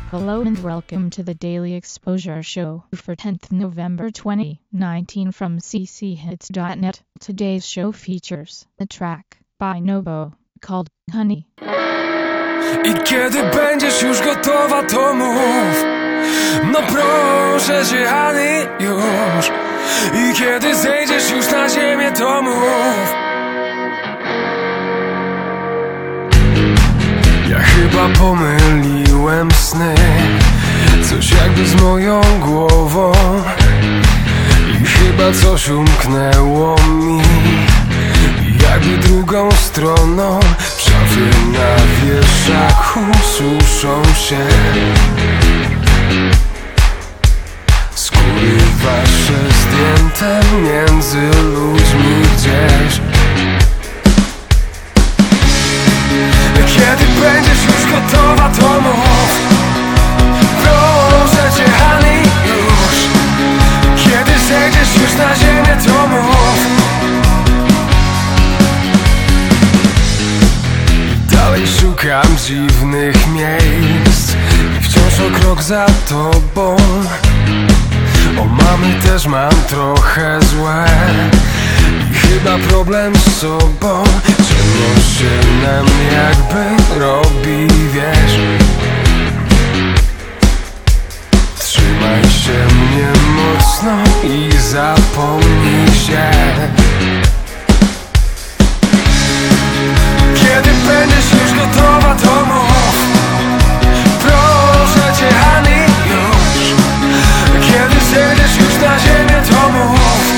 Hello and welcome to the Daily Exposure Show for 10th November 2019 from cchits.net. Today's show features a track by Nobo called Honey. I kiedy będziesz już gotowa, to mów. No proszę cię, honey, już. I kiedy zejdziesz już na ziemię, to mów. Ja chyba pomyliłem sny, coś jakby z moją głową. I chyba coś umknęło mi, jakby drugą stroną. W szafie na wieszaku suszą się skóry wasze zdjęte między ludźmi gdzieś. Kiedy będziesz już gotowa, to mów. Proszę cię, honey, już. Kiedy zejdziesz już na ziemię, to mów. Dalej szukam dziwnych miejsc i wciąż o krok za tobą. O mamy też mam trochę złe i chyba problem z sobą. Ciemno się nam jakby robi, wiesz. Trzymaj się mnie mocno i zapomnij się. Kiedy będziesz już gotowa, to mów. Proszę cię, honey, już. Kiedy zejdziesz już na ziemię, to mów.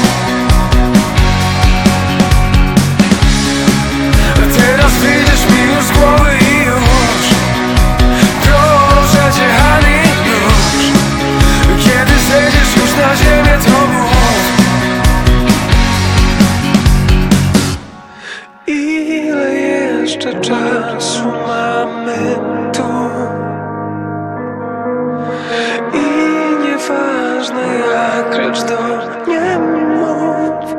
Teraz wyjdziesz mi już z głowy i już. Proszę cię, honey, już. Kiedy zejdziesz już na ziemię, to mów. Ile jeszcze czasu mamy tu? I nieważne jak, lecz do mnie mów.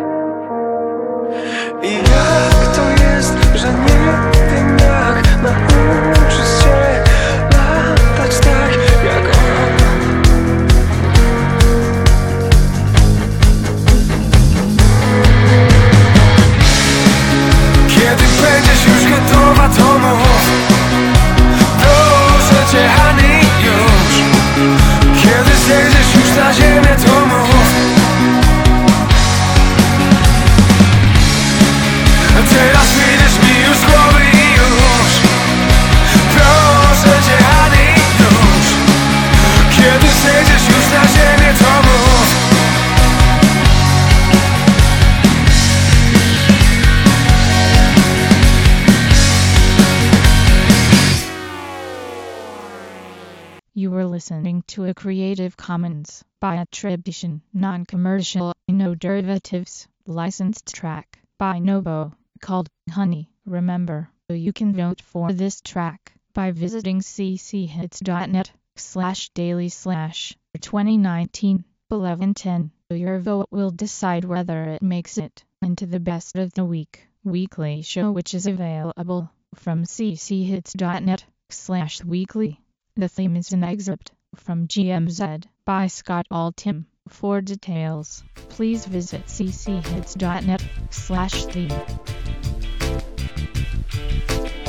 I jak to jest, że nie wiem jak nauczyć się latać tak jak on. Kiedy będziesz już gotowa, to mów. Proszę cię, honey, już. Kiedy zejdziesz już na ziemię, to mów. Teraz wyjdziesz mi już z głowy i już. Proszę cię, honey, już. Kiedy zejdziesz już na ziemię, to mów. You were listening to a Creative Commons by attribution, non-commercial, no derivatives, licensed track by Nobo called Honey. Remember, you can vote for this track by visiting cchits.net/daily/2019-1110. Your vote will decide whether it makes it into the best of the week weekly show, which is available from cchits.net/weekly. The theme is an excerpt from GMZ by Scott Altham. For details, please visit cchits.net/theme.